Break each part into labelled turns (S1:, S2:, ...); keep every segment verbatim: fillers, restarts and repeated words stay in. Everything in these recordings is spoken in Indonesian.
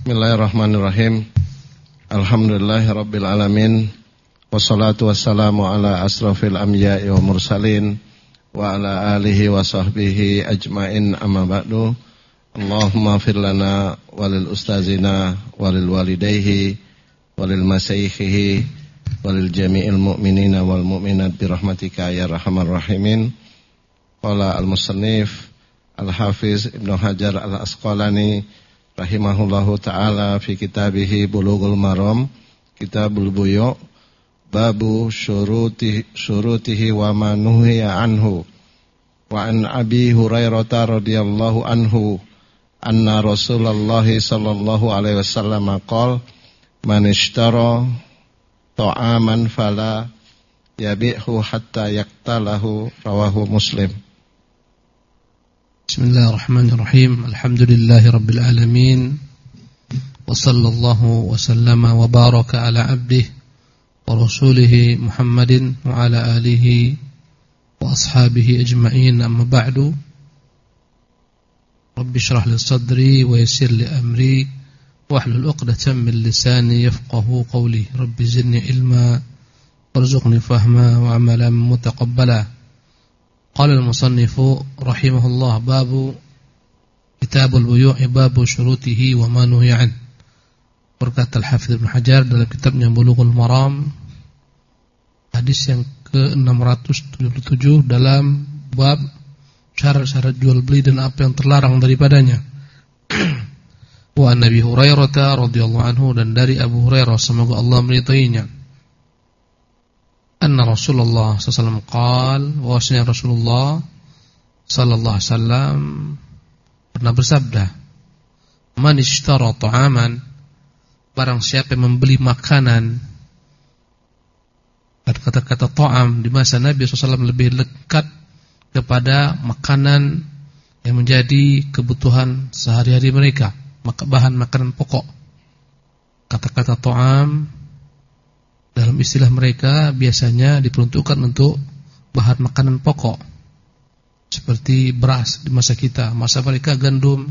S1: Bismillahirrahmanirrahim. Alhamdulillahirabbil alamin. Wassalatu wassalamu ala asrafil anbiya'i wa mursalin wa ala alihi wa sahbihi ajmain, amma ba'du. Allahumma fir lana walil ustazina walil walidayhi walil masyayikhihi walil jami'il mu'minina wal mu'minat birahmatika ya arhamar rahimin. Qala al-musannif al-hafiz Ibnu Hajar al-Asqalani rahimahullahu ta'ala fi kitabihi Bulughul Maram, Kitabul Buyu', babu syuruti syurutihi wa ma nuhiya anhu. Wa an Abi Hurairah radhiyallahu anhu anna Rasulullah sallallahu alaihi wasallam qala man ishtara ta'aman fala yabi'hu hatta yaktalahu, rawahu Muslim.
S2: Bismillahirrahmanirrahim. Alhamdulillahi rabbil alamin. Wa sallallahu wa sallama wa baraka ala abdihi wa rasulihi Muhammadin wa ala alihi wa ashabihi ajma'in, amma ba'du. Rabbi shrah li sadri wa yassir li amri wahlul 'uqdatam min lisani yafqahu qawli. Rabbi zidni ilma warzuqni fahma wa 'amalan mutaqabbala. Qala al-musannifu rahimahullah, babu Kitabul Buyu', babu syurutihi wa ma nuhiya an. Berkata Al-Hafidz Ibnu Hajar dalam kitabnya Bulughul Maram, hadis yang ke enam ratus tujuh puluh tujuh dalam bab syarat-syarat jual beli dan apa yang terlarang daripadanya. Wa an Abi Hurairah radhiyallahu anhu, dan dari Abu Hurairah semoga Allah meridainya, anna Rasulullah sallallahu alaihi wasallam qala, bahwasanya Rasulullah sallallahu alaihi wasallam pernah bersabda, man ishtara ta'aman, barang siapa yang membeli makanan. Kata-kata ta'am di masa Nabi sallallahu alaihi wasallam lebih dekat kepada makanan yang menjadi kebutuhan sehari-hari mereka, maka bahan makanan pokok. Kata-kata ta'am dalam istilah mereka biasanya diperuntukkan untuk bahan makanan pokok, seperti beras di masa kita, masa mereka gandum,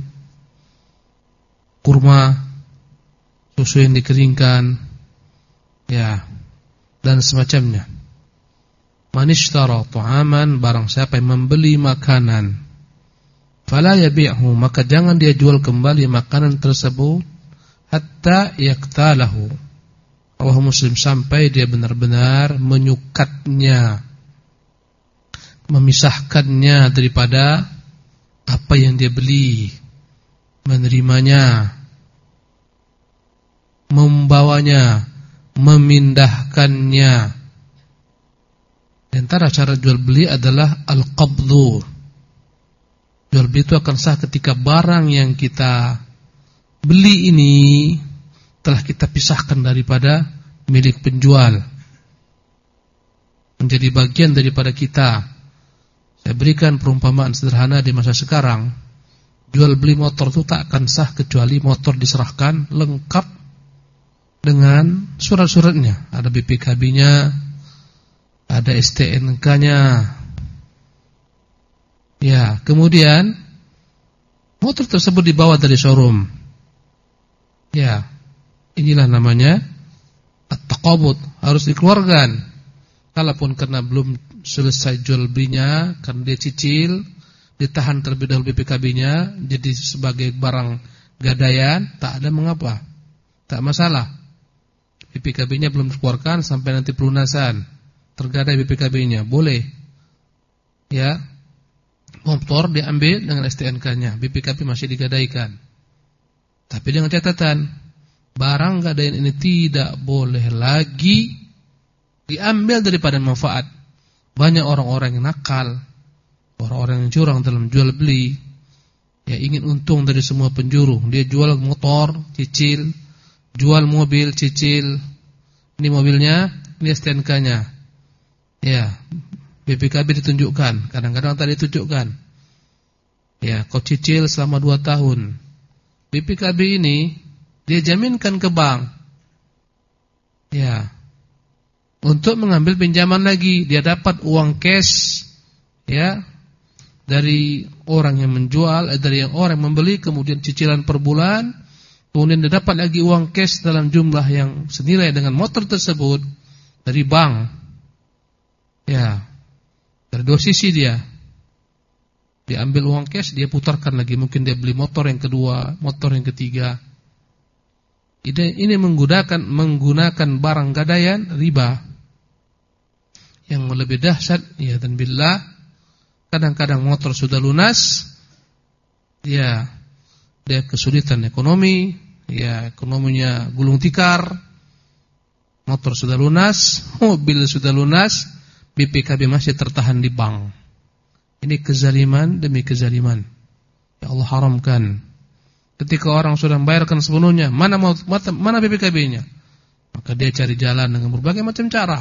S2: kurma, susu yang dikeringkan, ya, dan semacamnya. Man ishtara ta'aman, barang siapa yang membeli makanan, fala yabi'hu, maka jangan dia jual kembali makanan tersebut, hatta yaktalahu, rawahu Muslim, sampai dia benar-benar menyukatnya, memisahkannya daripada apa yang dia beli, menerimanya, membawanya, memindahkannya. Di antara cara jual beli adalah al-qabdhu. Jual beli itu akan sah ketika barang yang kita beli ini telah kita pisahkan daripada milik penjual, menjadi bagian daripada kita. Saya berikan perumpamaan sederhana di masa sekarang. Jual beli motor itu tak akan sah kecuali motor diserahkan lengkap dengan surat-suratnya, ada B P K B-nya, ada S T N K-nya. Ya, kemudian motor tersebut dibawa dari showroom. Ya, inilah namanya at-taqabud, harus dikeluarkan. Kalaupun karena belum selesai jual belinya, karena dia cicil, ditahan terlebih dahulu B P K B-nya, jadi sebagai barang gadaian, tak ada mengapa, tak masalah. B P K B-nya belum dikeluarkan sampai nanti pelunasan, tergadai B P K B-nya, boleh. Ya, motor diambil dengan S T N K-nya, B P K B masih digadaikan. Tapi dengan catatan, barang gadaian ini tidak boleh lagi diambil daripada manfaat. Banyak orang-orang yang nakal, orang-orang yang curang dalam jual beli, ya, ingin untung dari semua penjuru. Dia jual motor, cicil, jual mobil, cicil. Ini mobilnya, ini S T N K-nya. Ya, B P K B ditunjukkan, kadang-kadang tak ditunjukkan. Ya, kau cicil selama dua tahun. B P K B ini dia jaminkan ke bank, ya, untuk mengambil pinjaman lagi. Dia dapat uang cash, ya, dari orang yang menjual, dari yang orang yang membeli, kemudian cicilan per bulan, kemudian dia dapat lagi uang cash dalam jumlah yang senilai dengan motor tersebut dari bank. Ya, dari dua sisi dia. Dia ambil uang cash, dia putarkan lagi, mungkin dia beli motor yang kedua, motor yang ketiga. Ini, ini menggunakan menggunakan barang gadaian riba. Yang lebih dahsyat, ya dan billah, kadang-kadang motor sudah lunas, dia dia kesulitan ekonomi, ya ekonominya gulung tikar, motor sudah lunas, mobil sudah lunas, B P K B masih tertahan di bank. Ini kezaliman demi kezaliman. Ya Allah haramkan. Ketika orang sudah membayarkan sepenuhnya, mana mau mana B P K B-nya? Maka dia cari jalan dengan berbagai macam cara.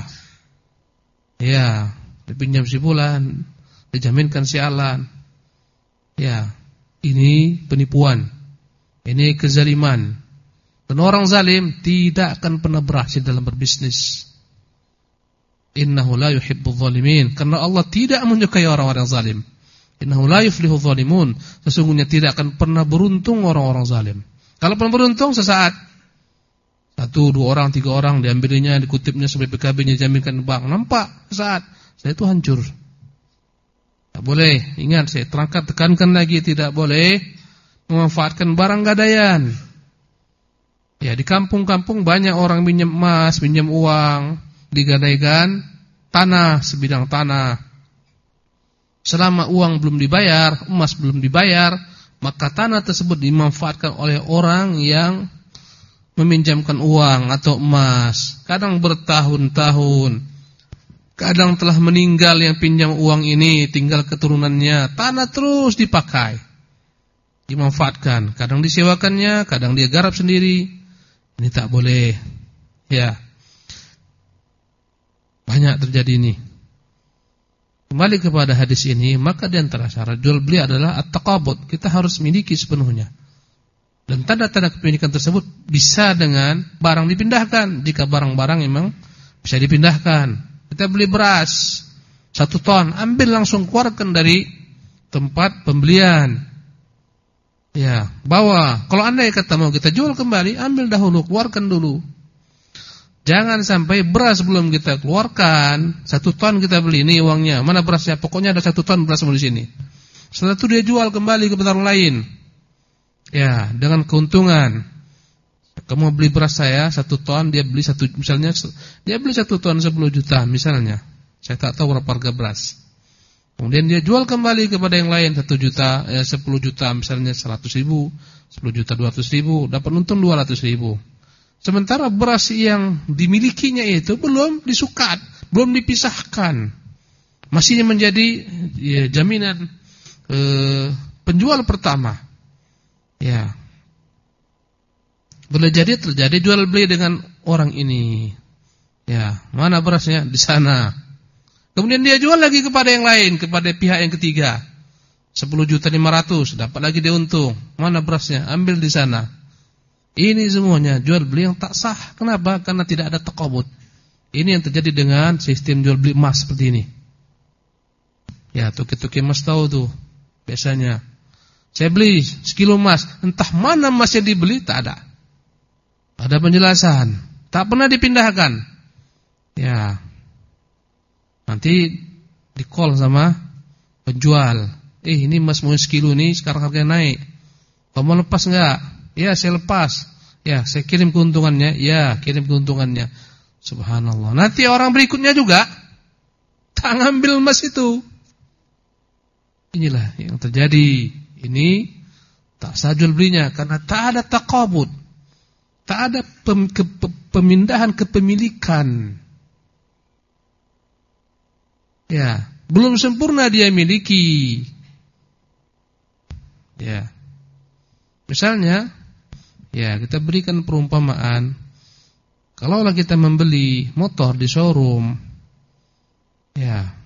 S2: Ya, dipinjam si bulan, dijaminkan si alan. Ya, ini penipuan. Ini kezaliman. Dan orang zalim tidak akan pernah berhasil dalam berbisnis. Innahu la yuhibbul zalimin. Karena Allah tidak menyukai orang-orang zalim. Innahu la yuflihu zalimun. Sesungguhnya tidak akan pernah beruntung orang-orang zalim. Kalau pernah beruntung sesaat. Satu, dua orang, tiga orang diambilnya, dikutipnya sampai P K B-nya dijaminkan bank. Nampak sesaat. Saya itu hancur. Tak boleh. Ingat, saya terangkan tekankan lagi, tidak boleh memanfaatkan barang gadaian. Ya, di kampung-kampung banyak orang pinjam emas, pinjam uang, digadaikan tanah, sebidang tanah. Selama uang belum dibayar, emas belum dibayar, maka tanah tersebut dimanfaatkan oleh orang yang meminjamkan uang atau emas. Kadang bertahun-tahun, kadang telah meninggal yang pinjam uang ini, tinggal keturunannya. Tanah terus dipakai, dimanfaatkan. Kadang disewakannya, kadang dia garap sendiri. Ini tak boleh. Ya, banyak terjadi ini. Kembali kepada hadis ini, maka di antara syarat jual beli adalah at-taqabud. Kita harus miliki sepenuhnya. Dan tanda-tanda kepemilikan tersebut bisa dengan barang dipindahkan. Jika barang-barang memang bisa dipindahkan. Kita beli beras satu ton, ambil langsung keluarkan dari tempat pembelian. Ya, bawa. Kalau andai kata mau kita jual kembali, ambil dahulu, keluarkan dulu. Jangan sampai beras belum kita keluarkan, satu ton kita beli, ini uangnya, mana berasnya? Pokoknya ada satu ton beras di sini. Setelah itu dia jual kembali ke orang lain. Ya, dengan keuntungan. Kamu beli beras saya satu ton, dia beli satu, misalnya dia beli satu ton sepuluh juta misalnya. Saya tak tahu berapa harga beras. Kemudian dia jual kembali kepada yang lain satu juta, eh, sepuluh juta misalnya seratus ribu, sepuluh juta dua ratus ribu, dapat untung dua ratus ribu. Sementara beras yang dimilikinya itu belum disukat, belum dipisahkan. Masih menjadi ya, jaminan eh, penjual pertama. Ya, boleh jadi terjadi jual beli dengan orang ini. Ya, mana berasnya? Di sana. Kemudian dia jual lagi kepada yang lain, kepada pihak yang ketiga. sepuluh juta lima ratus, dapat lagi dia untung. Mana berasnya? Ambil di sana. Ini semuanya jual beli yang tak sah. Kenapa? Karena tidak ada taqabud. Ini yang terjadi dengan sistem jual beli emas seperti ini. Ya, tuki-tuki emas tahu tuh biasanya. Saya beli sekilo emas, entah mana emas yang dibeli, tak ada. Ada penjelasan, tak pernah dipindahkan. Ya, nanti di call sama penjual. Eh, ini emas mau sekilo nih, sekarang harganya naik. Kamu mau lepas enggak? Ya, saya lepas. Ya, saya kirim keuntungannya. Ya, kirim keuntungannya. Subhanallah. Nanti orang berikutnya juga tak ngambil emas itu. Inilah yang terjadi. Ini tak sah jual belinya karena tak ada taqabud. Tak ada pem, ke, pemindahan kepemilikan. Ya, belum sempurna dia miliki. Ya. Misalnya, ya kita berikan perumpamaan. Kalaulah kita membeli motor di showroom, ya.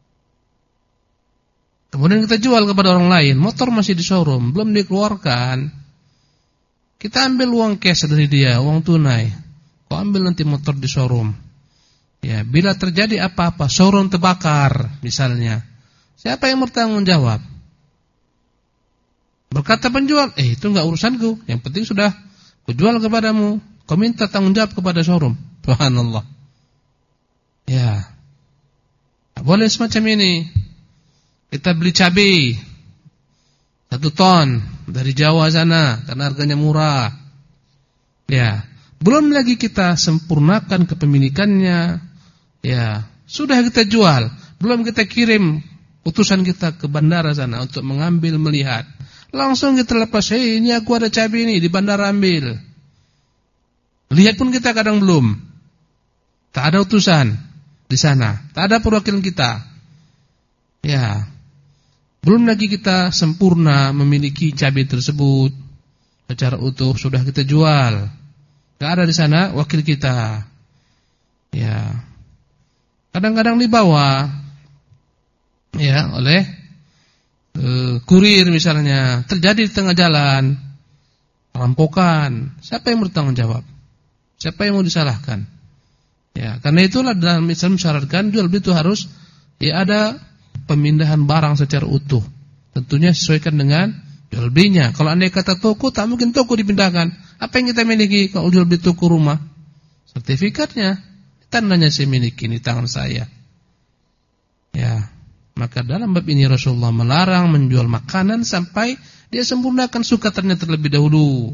S2: Kemudian kita jual kepada orang lain, motor masih di showroom, belum dikeluarkan. Kita ambil uang cash dari dia, uang tunai. Kau ambil nanti motor di showroom. Ya, bila terjadi apa-apa, showroom terbakar misalnya, siapa yang bertanggung jawab? Berkata penjual, eh itu enggak urusanku, yang penting sudah Ku jual kepadamu, kau minta tanggung jawab kepada showroom. Subhanallah. Ya. Tak boleh semacam ini. Kita beli cabai satu ton dari Jawa sana karena harganya murah. Ya. Belum lagi kita sempurnakan kepemilikannya. Ya. Sudah kita jual. Belum kita kirim utusan kita ke bandara sana untuk mengambil, melihat. Langsung kita lepas, hei ini aku ada cabai ini di bandara, ambil. Lihat pun kita kadang belum. Tak ada utusan di sana, tak ada perwakilan kita. Ya. Belum lagi kita sempurna memiliki cabai tersebut secara utuh, sudah kita jual. Tak ada di sana wakil kita. Ya. Kadang-kadang dibawa ya oleh Uh, kurir misalnya, terjadi di tengah jalan perampokan, siapa yang bertanggung jawab? Siapa yang mau disalahkan? Ya, karena itulah dalam Islam mensyaratkan jual beli itu harus ya ada pemindahan barang secara utuh. Tentunya sesuaikan dengan jual belinya. Kalau andai kata toko, tak mungkin toko dipindahkan. Apa yang kita miliki kalau jual beli toko rumah? Sertifikatnya, tandanya saya miliki di tangan saya. Ya. Maka dalam bab ini Rasulullah melarang menjual makanan sampai dia sempurnakan sukatannya terlebih dahulu.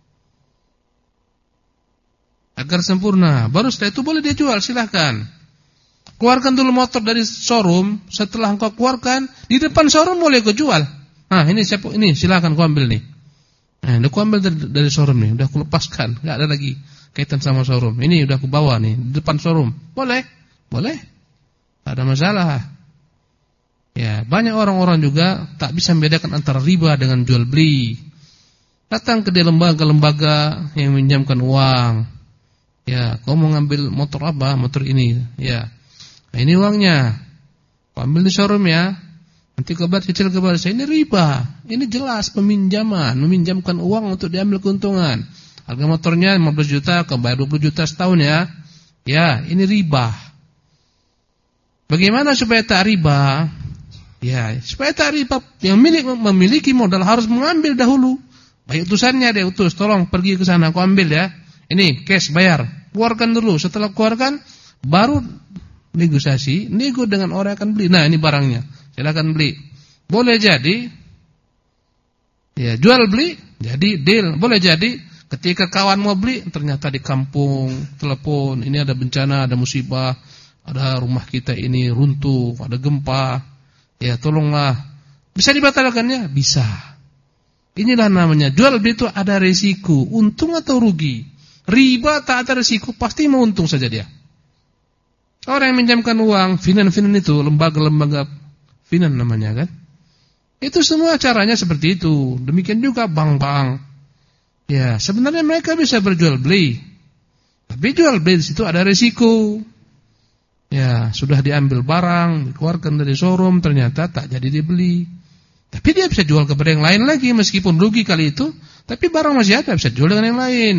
S2: Agar sempurna, baru setelah itu boleh dia jual, silahkan. Keluarkan dulu motor dari showroom, setelah engkau keluarkan, di depan showroom boleh kau jual. Nah, ini siapa ini, silahkan kau ambil nih. Nah, udah kau ambil dari, dari showroom nih, udah kau lepaskan, enggak ada lagi kaitan sama showroom. Ini udah kau bawa nih di depan showroom. Boleh? Boleh. Tak ada masalah. Ya, banyak orang-orang juga tak bisa membedakan antara riba dengan jual beli. Datang ke lembaga-lembaga yang meminjamkan uang. Ya, kau mau ngambil motor apa? Motor ini. Ya, nah, ini uangnya. Kau ambil di showroom ya. Nanti kau bayar cicil kepada saya. Ini riba. Ini jelas peminjaman, meminjamkan uang untuk diambil keuntungan. Harga motornya lima belas juta, kau bayar dua puluh juta setahun ya. Ya, ini riba. Bagaimana supaya tak riba? Ya, supaya tak riba, yang milik memiliki modal harus mengambil dahulu. Baik utusannya dia utus, tolong pergi ke sana, kau ambil ya. Ini cash bayar, keluarkan dulu. Setelah keluarkan, baru negosiasi, nego dengan orang yang akan beli. Nah, ini barangnya, silakan beli. Boleh jadi, ya jual beli, jadi deal. Boleh jadi, ketika kawan mau beli, ternyata di kampung telepon, ini ada bencana, ada musibah, ada rumah kita ini runtuh, ada gempa. Ya tolonglah. Bisa dibatalkannya? Bisa. Inilah namanya jual beli itu ada risiko, untung atau rugi. Riba tak ada risiko, pasti mau untung saja dia. Orang yang minjamkan uang, finan-finan itu, lembaga-lembaga finan namanya kan. Itu semua caranya seperti itu. Demikian juga bank-bank. Ya, sebenarnya mereka bisa berjual beli. Tapi jual beli di situ ada risiko. Ya, sudah diambil barang, dikeluarkan dari showroom, ternyata tak jadi dibeli. Tapi dia bisa jual kepada yang lain lagi, meskipun rugi kali itu, tapi barang masih ada, bisa jual dengan yang lain.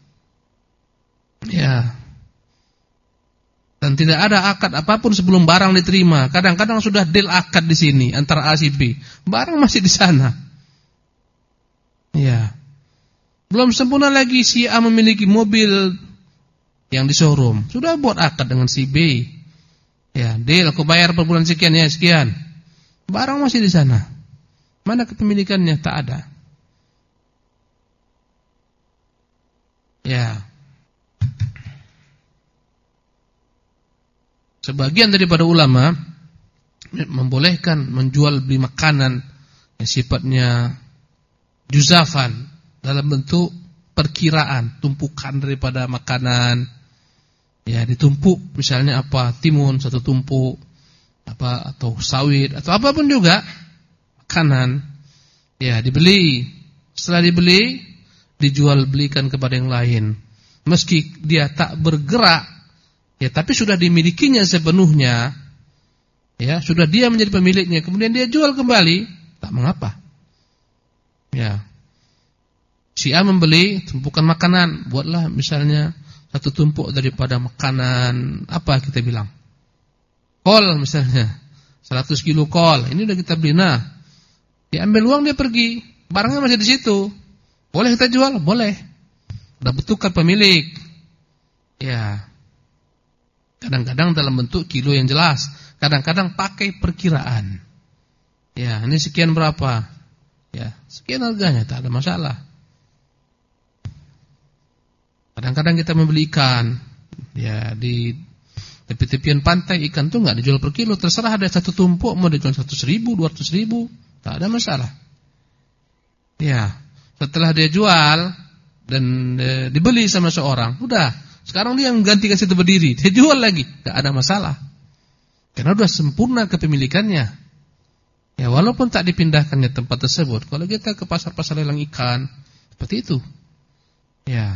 S2: Ya. Dan tidak ada akad apapun sebelum barang diterima. Kadang-kadang sudah deal akad di sini antara A dan B. Barang masih di sana. Ya. Belum sempurna lagi si A memiliki mobil yang di showroom, sudah buat akad dengan si B. Ya, deal aku bayar per bulan sekian ya, sekian. Barang masih di sana. Mana kepemilikannya? Tak ada. Ya. Sebagian daripada ulama membolehkan menjual beli makanan yang sifatnya juzafan, dalam bentuk perkiraan, tumpukan daripada makanan. Ya, ditumpuk misalnya apa, timun satu tumpuk, apa atau sawit atau apapun juga makanan. Ya, dibeli. Setelah dibeli, dijual belikan kepada yang lain. Meski dia tak bergerak, ya tapi sudah dimilikinya sepenuhnya. Ya, sudah dia menjadi pemiliknya, kemudian dia jual kembali, tak mengapa. Ya. Si A membeli tumpukan makanan, buatlah misalnya satu tumpuk daripada makanan, apa kita bilang? Kol misalnya, seratus kilo kol. Ini udah kita beli. Nah, dia ambil uang, dia pergi. Barangnya masih di situ. Boleh kita jual? Boleh. Sudah bertukar pemilik. Ya. Kadang-kadang dalam bentuk kilo yang jelas, kadang-kadang pakai perkiraan. Ya, ini sekian berapa? Ya, sekian harganya, tak ada masalah. Kadang-kadang kita membeli ikan, ya di tepi-tepian pantai ikan tuh nggak dijual per kilo, terserah ada satu tumpuk mau dijual seratus ribu, dua ratus ribu, tak ada masalah. Ya, setelah dia jual dan e, dibeli sama seorang, udah, sekarang dia menggantikan situ berdiri, dia jual lagi, nggak ada masalah, karena udah sempurna kepemilikannya. Ya, walaupun tak dipindahkannya tempat tersebut, kalau kita ke pasar-pasar lelang ikan, seperti itu. Ya.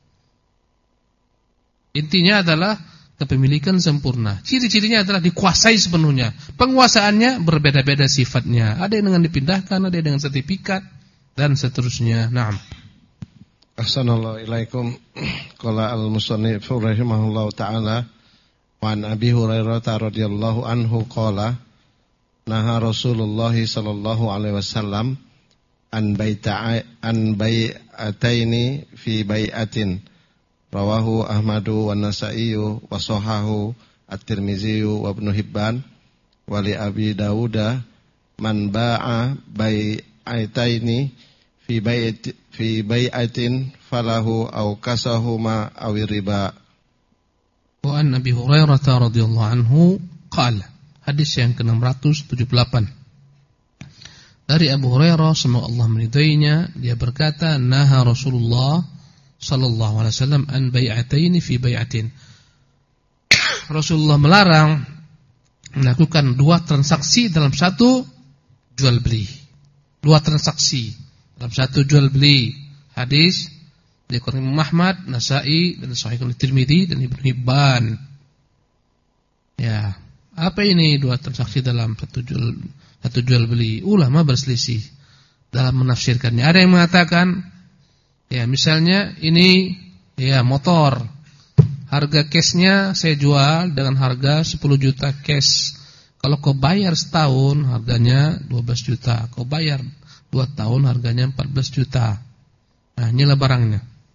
S2: Intinya adalah kepemilikan sempurna. Ciri-cirinya adalah dikuasai sepenuhnya. Penguasaannya berbeda-beda sifatnya. Ada yang dengan dipindahkan, ada yang dengan sertifikat, dan seterusnya. Naam.
S1: Assalamualaikum ilaikum. Qala al-musannif rahimahullahu ta'ala wa an Abi Hurairah radhiyallahu anhu qala naha Rasulullah sallallahu alaihi wasallam an bai'a an bai'ataini fi bai'atin rawahu Ahmadu wa Nasa'i wa sahahu At-Tirmizi wa Ibnu Hibban wa li Abi Dawud man ba'a bai'ataini fi bai'at fi bai'atin falahu aw kasahuma aw riba.
S2: Wa an Abi Hurairah radhiyallahu anhu qala, hadis yang ke enam ratus tujuh puluh delapan. Dari Abu Hurairah semoga Allah meridainya, dia berkata, naha Rasulullah sallallahu alaihi wasallam an bai'ataini fi bai'atin. Rasulullah melarang melakukan dua transaksi dalam satu jual beli. Dua transaksi dalam satu jual beli. Hadis diriwayatkan Imam Ahmad, Nasa'i dan Sahih At-Tirmizi dan Ibnu Hibban. Ya. Apa ini dua transaksi dalam satu jual, satu jual beli? Ulama berselisih dalam menafsirkannya. Ada yang mengatakan, ya misalnya ini ya motor, harga cashnya saya jual dengan harga sepuluh juta cash. Kalau kau bayar setahun harganya dua belas juta, kau bayar dua tahun harganya empat belas juta. Nah inilah barangnya.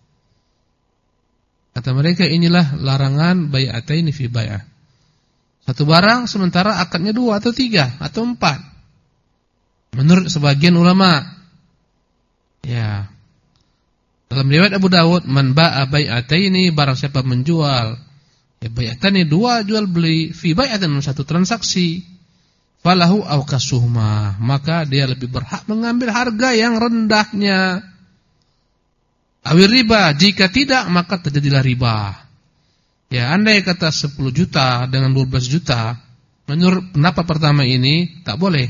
S2: Kata mereka inilah larangan bai'ataini fi bai'ah. Satu barang sementara akadnya dua atau tiga atau empat. Menurut sebagian ulama. Ya. Dalam riwayat Abu Dawud, man ba'a bai'ataini, barang siapa menjual ya bai'atani, dua jual beli fi bai'atin, satu transaksi, falahu aw kasuhma, maka dia lebih berhak mengambil harga yang rendahnya. Awir riba, jika tidak maka terjadilah riba. Ya, andai kata sepuluh juta dengan dua belas juta, menurut pendapat pertama ini tak boleh.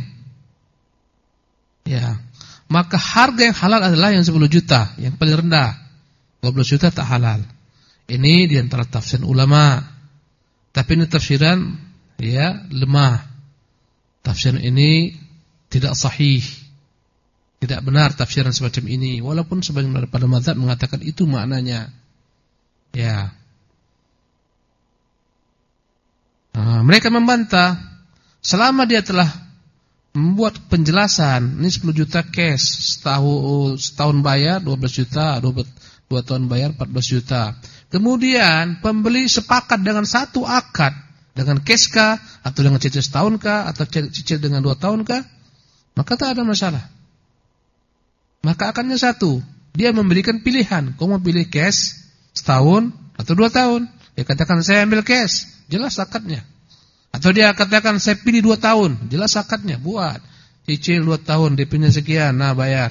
S2: Ya, maka harga yang halal adalah yang sepuluh juta, yang paling rendah. dua belas juta tak halal. Ini di antara tafsir ulama. Tapi ini tafsiran ya lemah. Tafsir ini tidak sahih. Tidak benar tafsiran semacam ini, walaupun sebagian daripada mazhab mengatakan itu maknanya. Ya. Nah, mereka membantah selama dia telah membuat penjelasan, ini sepuluh juta cash, setahun, setahun bayar dua belas juta, dua tahun bayar empat belas juta. Kemudian pembeli sepakat dengan satu akad, dengan cash kah, atau dengan cicil setahun kah, atau cicil dengan dua tahun kah, maka tak ada masalah. Maka akadnya satu, dia memberikan pilihan, kau mau pilih cash setahun atau dua tahun. Dia katakan saya ambil cash, jelas akadnya. Atau dia katakan saya pilih dua tahun, jelas akadnya, buat cicil dua tahun, D P-nya sekian, nah bayar.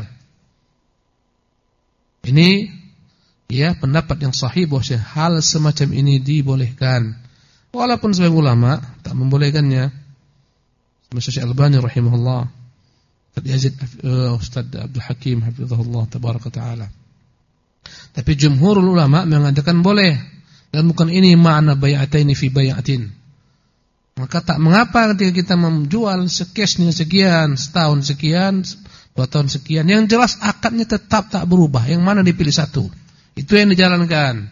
S2: Ini ya pendapat yang sahih bahwa hal semacam ini dibolehkan. Walaupun sebagian ulama tak membolehkannya. Seperti Syekh Albani rahimahullah, Ustaz Yazid, Ustaz Abdul Hakim hafizahullah tabaraka taala. Tapi jumhurul ulama mengatakan boleh, dan bukan ini makna bai'ataini fi bai'atin. Maka tak mengapa ketika kita menjual sekesnya sekian, setahun sekian, dua tahun sekian, yang jelas akadnya tetap tak berubah. Yang mana dipilih satu, itu yang dijalankan.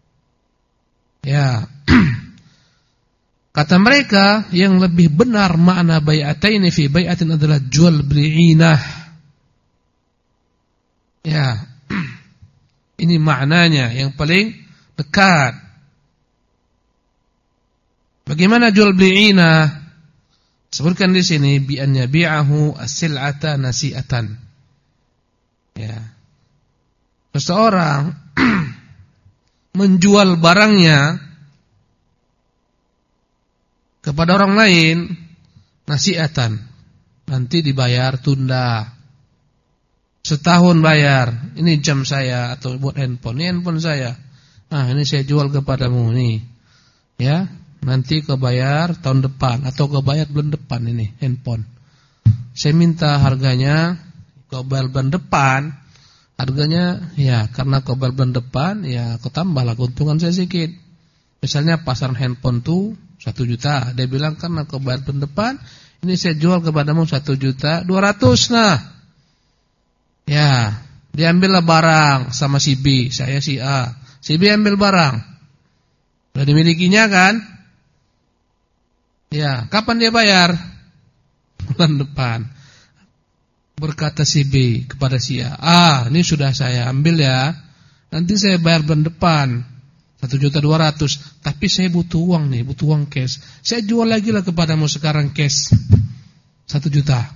S2: Ya. Kata mereka yang lebih benar makna bai'ataini fi bai'atin adalah jual beli inah. Ya. Ini maknanya yang paling dekat. Bagaimana jual beli inah? Sebutkan di sini bi an yabi'ahu as-sil'ata nasi'atan. Ya. Seseorang menjual barangnya kepada orang lain nasi'atan. Nanti dibayar tunda. Setahun bayar. Ini jam saya atau buat handphone. Ini handphone saya. Ah, ini saya jual kepadamu nih. Ya. Nanti kebayar tahun depan atau kebayar bulan depan ini handphone. Saya minta harganya kebayar bulan depan. Harganya ya karena kebayar bulan depan ya aku tambahlah keuntungan saya sedikit. Misalnya pasaran handphone tuh satu juta. Dia bilang karena kebayar bulan depan ini saya jual kepadamu satu juta dua ratus. Nah. Ya, diambillah barang sama si B, saya si A. Si B ambil barang. Sudah dimilikinya kan? Ya, kapan dia bayar? Bulan depan. Berkata si B kepada si A, ah ini sudah saya ambil ya. Nanti saya bayar bulan depan satu juta dua ratus. Tapi saya butuh uang nih, butuh uang cash. Saya jual lagi lah kepadamu sekarang cash satu juta.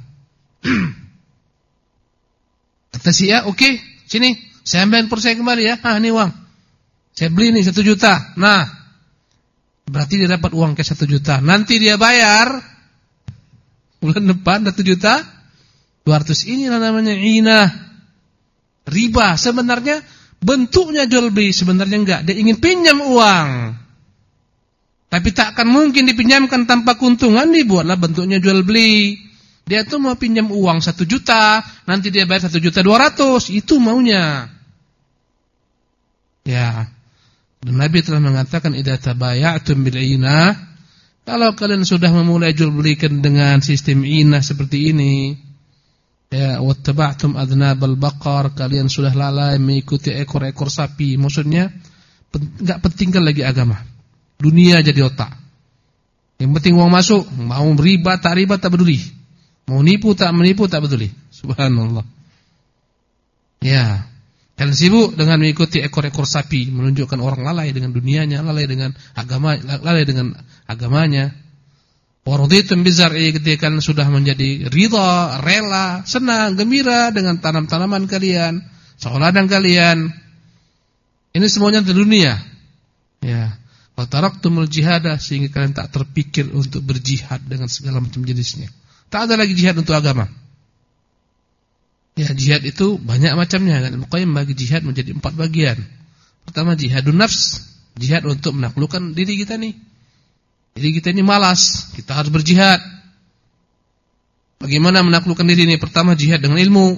S2: Kata si A, oke okay, sini saya ambil handphone saya kembali ya. Ah ini uang, saya beli nih satu juta. Nah berarti dia dapat uang cash satu juta. Nanti dia bayar bulan depan satu juta dua ratus. Inilah namanya inah. Riba. Sebenarnya bentuknya jual beli, sebenarnya enggak. Dia ingin pinjam uang. Tapi tak akan mungkin dipinjamkan tanpa keuntungan. Dibuatlah bentuknya jual beli. Dia tuh mau pinjam uang satu juta, nanti dia bayar satu juta dua ratus. Itu maunya. Ya. Dan Nabi telah mengatakan idza tabaya'tum bil inah, kalau kalian sudah memulai jual belikan dengan sistem inah seperti ini, ya wattaba'tum adnabal baqar, kalian sudah lalai mengikuti ekor-ekor sapi. Maksudnya enggak pentingkan lagi agama. Dunia jadi otak. Yang penting uang masuk, mau riba tak riba tak peduli. Mau nipu tak menipu tak peduli. Subhanallah. Ya. Kalian sibuk dengan mengikuti ekor-ekor sapi, menunjukkan orang lalai dengan dunianya, lalai dengan agama, lalai dengan agamanya. Waraditum bizar'i, ketika kalian sudah menjadi ridha, rela, senang, gembira dengan tanam-tanaman kalian, sawah ladang kalian. Ini semuanya di dunia. Ya. Wa taraktumul jihadah, sehingga kalian tak terpikir untuk berjihad dengan segala macam jenisnya. Tak ada lagi jihad untuk agama. Ya, jihad itu banyak macamnya. Ibnu Qayyim bagi jihad menjadi empat bagian. Pertama jihadun nafs, jihad untuk menaklukkan diri kita nih. Diri kita ini malas, kita harus berjihad. Bagaimana menaklukkan diri ini? Pertama jihad dengan ilmu.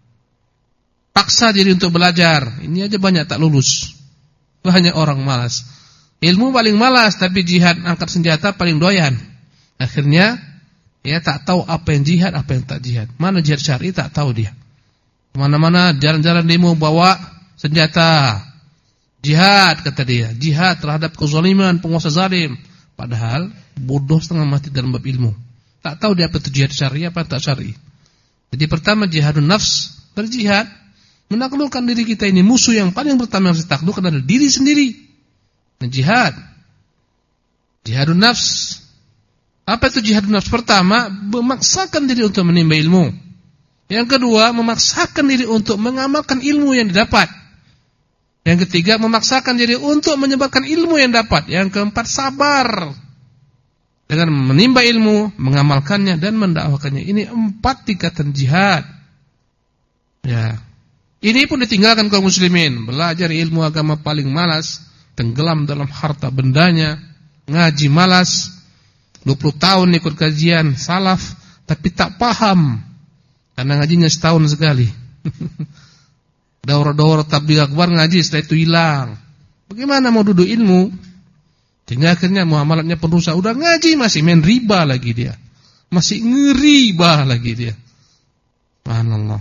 S2: Paksa diri untuk belajar. Ini aja banyak tak lulus. Banyak orang malas. Ilmu paling malas, tapi jihad angkat senjata paling doyan. Akhirnya ya tak tahu apa yang jihad, apa yang tak jihad. Mana jihad syar'i tak tahu dia. Kemana-mana jalan-jalan demo bawa senjata. Jihad kata dia, jihad terhadap kezaliman penguasa zalim. Padahal bodoh setengah mati dalam bab ilmu. Tak tahu dia apa itu jihad syar'i apa tak syar'i. Jadi pertama jihadun nafs, berjihad menaklukkan diri kita ini. Musuh yang paling pertama yang harus ditaklukkan adalah diri sendiri. Nah, jihad. Jihadun nafs. Apa itu jihadun nafs? Pertama, memaksakan diri untuk menimba ilmu. Yang kedua, memaksakan diri untuk mengamalkan ilmu yang didapat. Yang ketiga, memaksakan diri untuk menyebarkan ilmu yang dapat. Yang keempat, sabar dengan menimba ilmu, mengamalkannya dan mendakwakannya. Ini empat tingkatan jihad. Ya. Ini pun ditinggalkan kaum muslimin. Belajar ilmu agama paling malas, tenggelam dalam harta bendanya, ngaji malas. dua puluh tahun ikut kajian salaf tapi tak paham karena ngajinya setahun sekali. Daurah-daurah tabligh akbar ngaji setelah itu hilang. Bagaimana mau duduk ilmu? Sehingga akhirnya muamalatnya pun rusak. Udah ngaji masih main riba lagi dia. Masih ngeriba lagi dia. Subhanallah.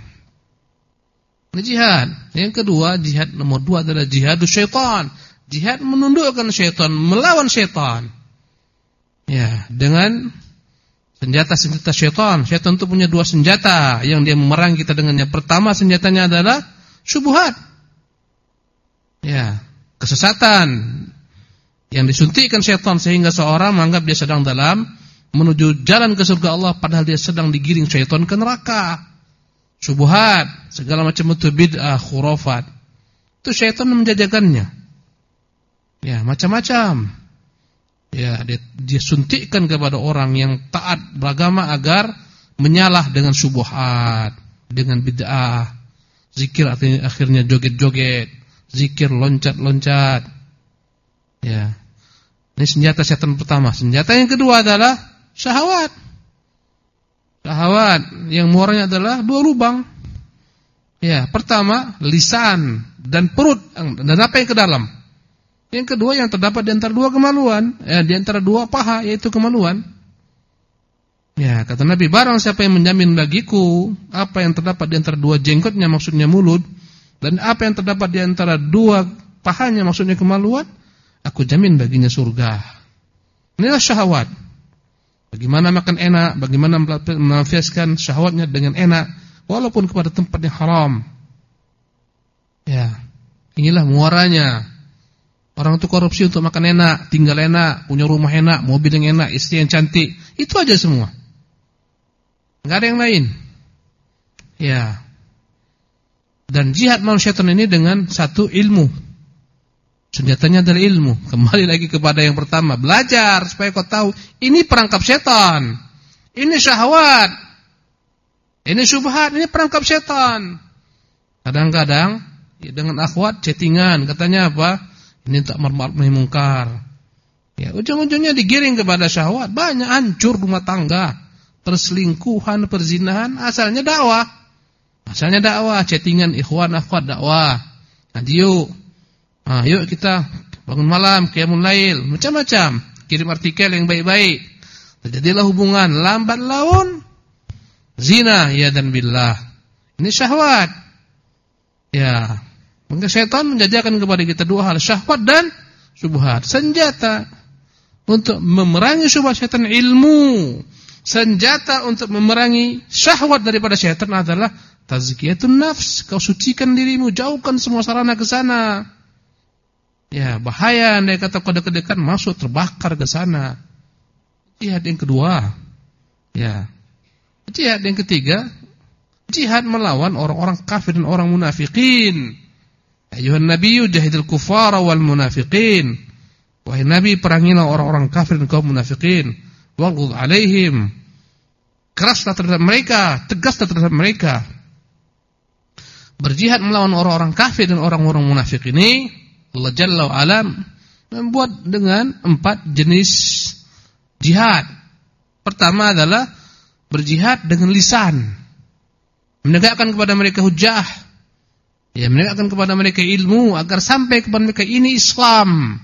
S2: Ini jihad. Yang kedua, jihad nomor dua adalah jihadus syaitan. Jihad menundukkan syaitan, melawan syaitan. Ya, dengan senjata-senjata syaitan. Syaitan itu punya dua senjata yang dia memerangi kita dengannya. Pertama senjatanya adalah syubhat. kesesatan yang disuntikkan syaitan sehingga seorang menganggap dia sedang dalam menuju jalan ke surga Allah padahal dia sedang digiring syaitan ke neraka. Syubhat, segala macam bentuk bid'ah, khurafat. Itu syaitan menjajakannya. Ya, macam-macam. Ya, dia, dia suntikkan kepada orang yang taat beragama agar menyalah dengan syubhat, dengan bid'ah. Zikir akhirnya joget-joget, zikir loncat-loncat. Ya. Ini senjata setan pertama. Senjata yang kedua adalah syahwat. Syahwat yang muaranya adalah dua lubang. Ya, pertama lisan dan perut dan apa yang ke dalam. Yang kedua yang terdapat di antara dua kemaluan, ya, di antara dua paha yaitu kemaluan. Ya, kata Nabi, barang siapa yang menjamin bagiku apa yang terdapat di antara dua jenggotnya maksudnya mulut dan apa yang terdapat di antara dua pahanya maksudnya kemaluan, aku jamin baginya surga. Inilah syahwat. Bagaimana makan enak, bagaimana melampiaskan syahwatnya dengan enak, walaupun kepada tempat yang haram. Ya, inilah muaranya. Orang itu korupsi untuk makan enak, tinggal enak, punya rumah enak, mobil yang enak, istri yang cantik. Itu aja semua. Enggak ada yang lain. Ya. Dan jihad manusia ini dengan satu ilmu. Senjatanya adalah ilmu. Kembali lagi kepada yang pertama, belajar supaya kau tahu ini perangkap setan. Ini syahwat. Ini syubhat, ini perangkap setan. Kadang-kadang ya, dengan akhwat chattingan, katanya apa? Ini tak ma'ruf nahi munkar. Ya, ujung-ujungnya digiring kepada syahwat, banyak hancur rumah tangga, perselingkuhan, perzinahan, asalnya dakwah. Asalnya dakwah, chattingan ikhwan akhwat dakwah. Ngaji yuk. Ah, yuk kita bangun malam, qiyamul lail, macam-macam. Kirim artikel yang baik-baik. Terjadilah hubungan lambat laun zina, ya dan billah. Ini syahwat. Ya. Maka syaitan menjajakan kepada kita dua hal, syahwat dan syubhat. Senjata untuk memerangi syubhat syaitan ilmu. Senjata untuk memerangi syahwat daripada syaitan adalah tazkiyatun nafs. Kau sucikan dirimu, jauhkan semua sarana ke sana. Ya, bahaya andai kata kau dekat-dekat masuk terbakar ke sana. Jihad yang kedua. Ya. Jihad yang ketiga, jihad melawan orang-orang kafir dan orang munafikin. Ayuhan nabiyyu jahidil kufara wal munafiqin. Wahai nabi, perangilah orang-orang kafir dan kaum munafikin. Waghluz alaihim. Keraslah terhadap mereka, tegaslah terhadap mereka. Berjihad melawan orang-orang kafir dan orang-orang munafik ini, Allah Jalla wa Ala membuat dengan empat jenis jihad. Pertama adalah berjihad dengan lisan, menegakkan kepada mereka hujjah, ya, menegakkan kepada mereka ilmu agar sampai kepada mereka ini Islam.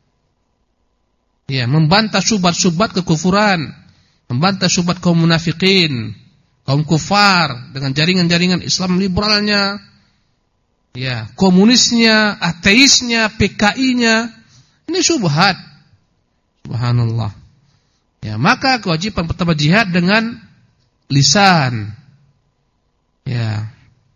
S2: Ya, membantah syubhat-syubhat kekufuran, membantah syubhat kaum munafikin, kaum kufar dengan jaringan-jaringan Islam liberalnya, ya, komunisnya, ateisnya, P K I-nya. Ini syubhat. Subhanallah. Ya, maka kewajiban pertama jihad dengan lisan. Ya.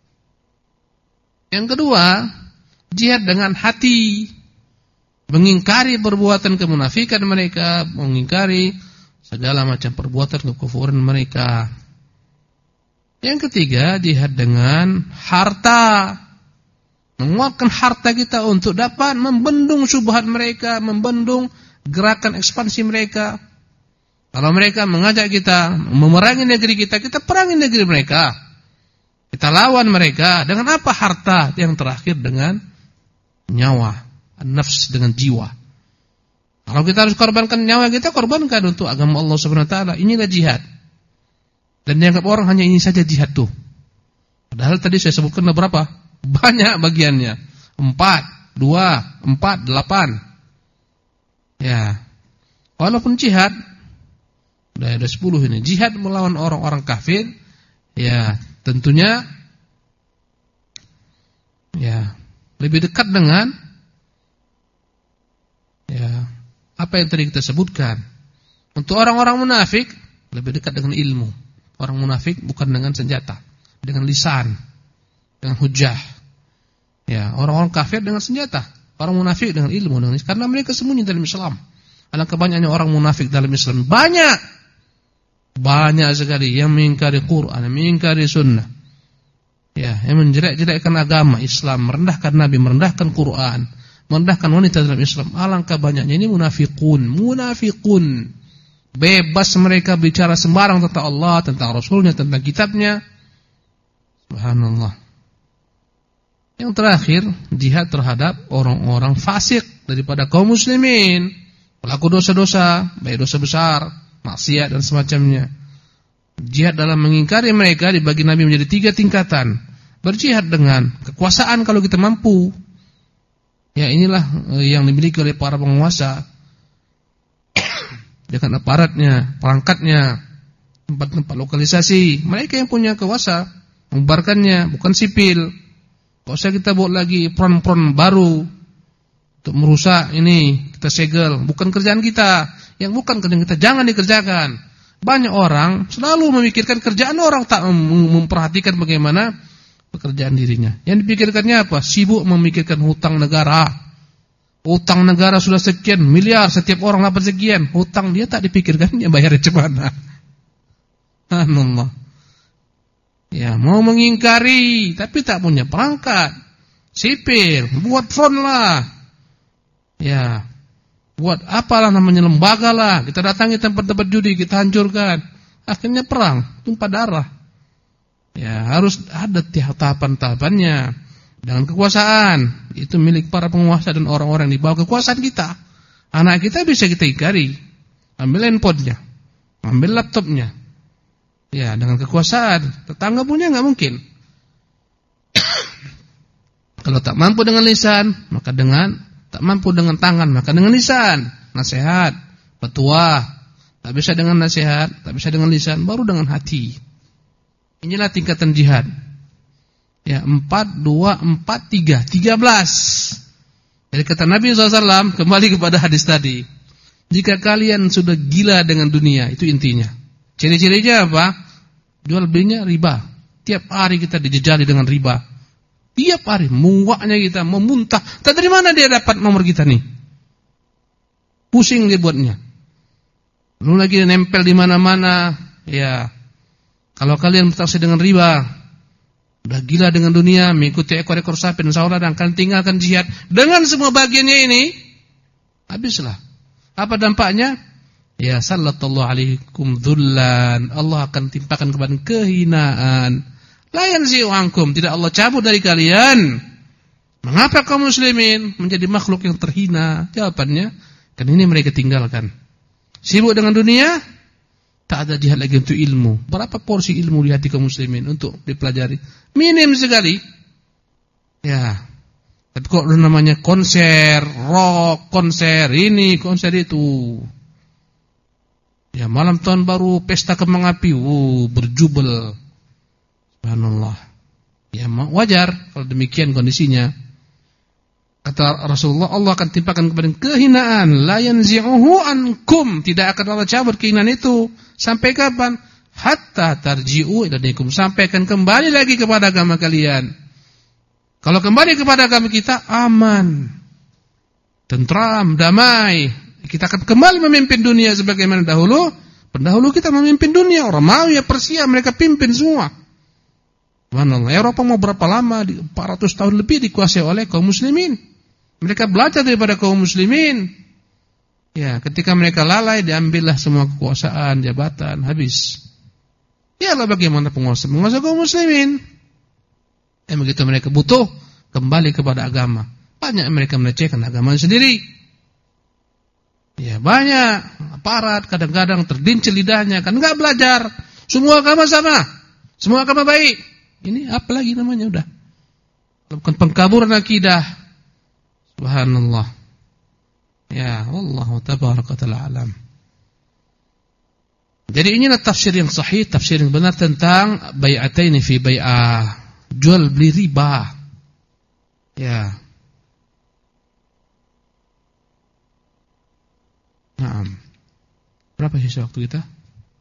S2: Yang kedua, jihad dengan hati. Mengingkari perbuatan kemunafikan mereka, mengingkari segala macam perbuatan kekufuran mereka. Yang ketiga, jihad dengan harta. Menguatkan harta kita untuk dapat membendung syubhat mereka, membendung gerakan ekspansi mereka. Kalau mereka mengajak kita memerangi negeri kita, kita perangi negeri mereka. Kita lawan mereka dengan apa? Harta. Yang terakhir dengan nyawa, nafs, dengan jiwa. Kalau kita harus korbankan nyawa kita, korbankan untuk agama Allah Subhanahu wa taala. Inilah jihad. Dan dianggap orang hanya ini saja jihad tuh. Padahal tadi saya sebutkan berapa? Banyak bagiannya. Empat, dua, empat, delapan. Ya. Walaupun jihad, udah ada sepuluh ini. Jihad melawan orang-orang kafir, ya, tentunya ya lebih dekat dengan ya apa yang tadi kita sebutkan. Untuk orang-orang munafik lebih dekat dengan ilmu. Orang munafik bukan dengan senjata, dengan lisan, dengan hujah. Ya, orang-orang kafir dengan senjata. Orang munafik dengan ilmu, dengan karena mereka sembunyi dalam Islam. Alangkah banyaknya orang munafik dalam Islam. Banyak. Banyak sekali yang mengingkari Quran, yang mengingkari sunnah. Ya, yang menjelek-jelekkan agama Islam, merendahkan Nabi, merendahkan Quran, merendahkan wanita dalam Islam. Alangkah banyaknya ini munafikun, munafikun. Bebas mereka bicara sembarang tentang Allah, tentang Rasulnya, tentang kitabnya. Subhanallah. Yang terakhir, jihad terhadap orang-orang fasik daripada kaum muslimin, pelaku dosa-dosa, baik dosa besar, maksiat dan semacamnya. Jihad dalam mengingkari mereka dibagi Nabi menjadi tiga tingkatan. Berjihad dengan kekuasaan kalau kita mampu. Ya, inilah yang dimiliki oleh para penguasa. Dengan aparatnya, perangkatnya, tempat-tempat lokalisasi. Mereka yang punya kuasa membubarkannya, bukan sipil. Gak usah kita buat lagi peron-peron baru untuk merusak ini, kita segel. Bukan kerjaan kita. Yang bukan kerjaan kita, jangan dikerjakan. Banyak orang selalu memikirkan kerjaan orang, tak memperhatikan bagaimana pekerjaan dirinya. Yang dipikirkannya apa? Sibuk memikirkan hutang negara. Hutang negara sudah sekian miliar, setiap orang dapat sekian. Hutang dia tak dipikirkannya bayarnya gimana. Subhanallah. Ya, mau mengingkari tapi tak punya perangkat sipil, buat front lah. Ya, buat apalah namanya lembaga lah. Kita datangi tempat-tempat judi, kita hancurkan. Akhirnya perang, tumpah darah. Ya, harus ada tahapan-tahapannya. Dengan kekuasaan, itu milik para penguasa dan orang-orang di bawah kekuasaan kita. Anak kita bisa kita ingkari. Ambil handphonenya, ambil laptopnya. Ya, dengan kekuasaan. Tetangga punya enggak mungkin. Kalau tak mampu dengan lisan, maka dengan tak mampu dengan tangan, maka dengan lisan. Nasihat, petua. Tak bisa dengan nasihat, tak bisa dengan lisan, baru dengan hati. Inilah tingkatan jihad. Ya, empat, dua, empat, tiga, tiga belas. Jadi kata Nabi shallallahu alaihi wasallam, kembali kepada hadis tadi. Jika kalian sudah gila dengan dunia, itu intinya. Ciri-cirinya apa? Jual belinya riba. Tiap hari kita dijejali dengan riba. Tiap hari muaknya kita memuntah. Tak dari mana dia dapat nomor kita nih? Pusing dia buatnya. Lalu lagi nempel di mana-mana. Ya. Kalau kalian bertransaksi dengan riba, udah gila dengan dunia, mengikuti ekor-ekor sapi dan saudara, dan kalian tinggalkan jihad dengan semua bagiannya ini, habislah. Apa dampaknya? Ya, sallallahu alaikum dzullan. Allah akan timpakan kepada kehinaan. La yanzi'u ankum, tidak Allah cabut dari kalian. Mengapa kaum muslimin menjadi makhluk yang terhina? Jawabannya, kan ini mereka tinggalkan. Sibuk dengan dunia, tak ada jihad lagi untuk ilmu. Berapa porsi ilmu di hati kaum muslimin untuk dipelajari? Minim sekali. Ya. Tapi kok namanya konser, rock, konser ini, konser itu. Ya, malam tahun baru, pesta kembang api, wuh, berjubel. Subhanallah. Ya, wajar kalau demikian kondisinya. Kata Rasulullah, Allah akan timpakan kepada kehinaan, la yanzi'uhu ankum, tidak akan Allah cabut kehinaan itu. Sampai kapan? Hatta tarji'u ila dinikum, sampai akan kembali lagi kepada agama kalian. Kalau kembali kepada agama kita, aman, tentram, damai. Kita akan kembali memimpin dunia sebagaimana dahulu. Pendahulu kita memimpin dunia. Orang Romawi, Persia, mereka pimpin semua. Subhanallah. Eropa mau berapa lama? empat ratus tahun lebih dikuasai oleh kaum muslimin. Mereka belajar daripada kaum muslimin. Ya, ketika mereka lalai, diambillah semua kekuasaan, jabatan, habis. Ya Allah, bagaimana penguasa? Penguasa kaum muslimin. Eh, begitu mereka butuh, kembali kepada agama. Banyak mereka melecehkan agama sendiri. Ya, banyak aparat kadang-kadang terdincil lidahnya, kan enggak belajar. Semua agama sama. Semua agama baik. Ini apa lagi namanya udah? Bukan pengkaburan akidah. Subhanallah. Ya, wallahu tabaraka ta'ala alam. Jadi inilah tafsir yang sahih, tafsir yang benar tentang bai'ataini fi bai'ah. Jual beli riba. Ya. Nah, berapa sisa waktu kita?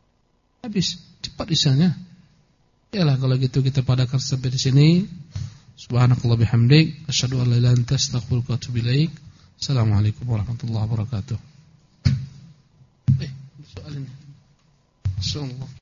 S2: Habis, cepat isanya. Yalah kalau gitu kita padakan sampai di sini. Subhanakallah bihamdik, asyhadu an la ilaha illa anta, astaghfiruka wa atubu ilaik. Assalamualaikum warahmatullahi wabarakatuh. Eh, soal ini. Masyaallah.